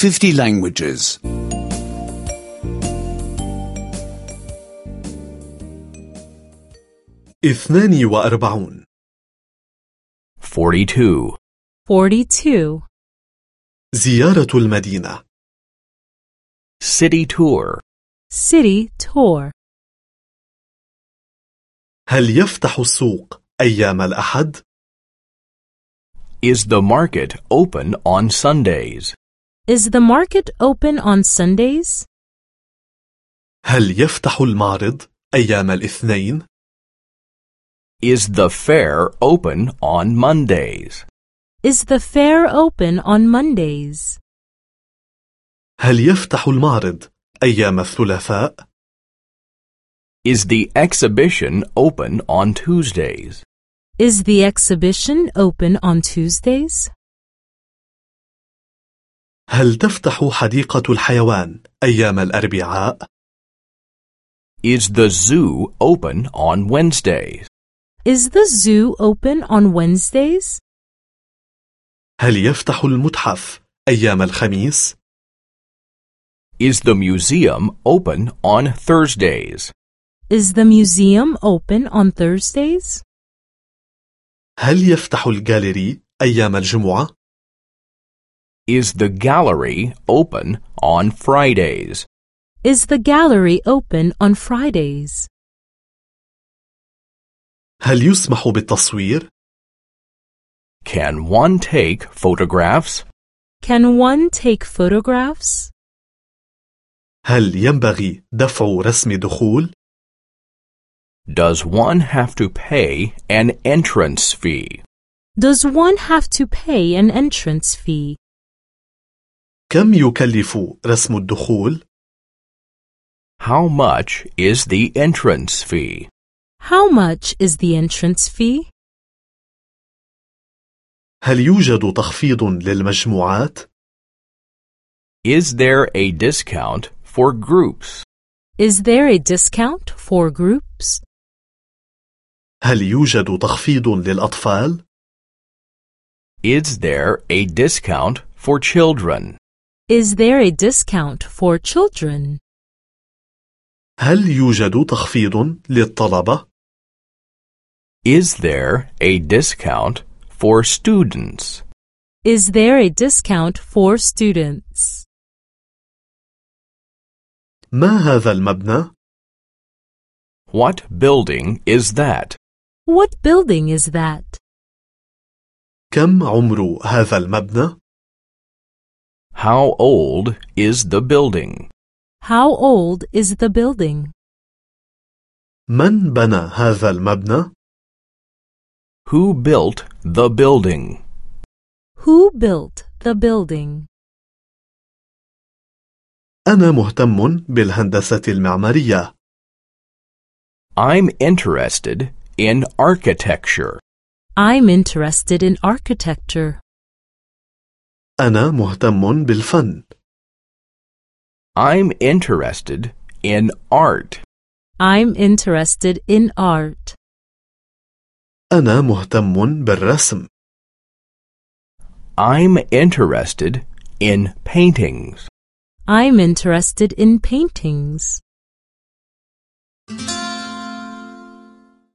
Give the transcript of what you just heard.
50 languages. 42 42. 42. زيارة المدينة City tour. City tour. هل يفتح السوق أيام الأحد؟ Is the market open on Sundays? Is the market open on Sundays? هل يفتح المعرض أيام الاثنين؟ Is the fair open on Mondays? Is the fair open on Mondays? هل يفتح المعرض أيام الثلاثاء؟ Is the exhibition open on Tuesdays? Is the exhibition open on Tuesdays? هل تفتح حديقة الحيوان أيام الأربعاء؟ Is the zoo open on Wednesdays? Is the zoo open on Wednesdays? هل يفتح المتحف أيام الخميس؟ Is the museum open on Thursdays? Is the museum open on Thursdays? هل يفتح الجاليري أيام الجمعة؟ Is the gallery open on Fridays? Is the gallery open on Fridays? هل يسمح بالتصوير؟ Can one take photographs? Can one take photographs? هل ينبغي دفع رسم دخول؟ Does one have to pay an entrance fee? Does one have to pay an entrance fee? كم يكلف رسم الدخول؟ How much is the entrance fee? How much is the entrance fee? هل يوجد تخفيض للمجموعات؟ Is there a discount for groups? Is there a discount for groups? هل يوجد تخفيض للأطفال؟ Is there a discount for children? Is there a discount for children? هل يوجد تخفيض للطلبة؟ Is there a discount for students? Is there a discount for students? ما هذا المبنى؟ What building is that? What building is that? كم عمر هذا المبنى؟ How old is the building? How old is the building? من بنى هذا المبنى؟ Who built the building? Who built the building? أنا مهتم بالهندسة المعمارية. I'm interested in architecture. I'm interested in architecture. أنا مهتم بالفن. I'm interested in art. I'm interested in art. أنا مهتم بالرسم. I'm interested in paintings. I'm interested in paintings.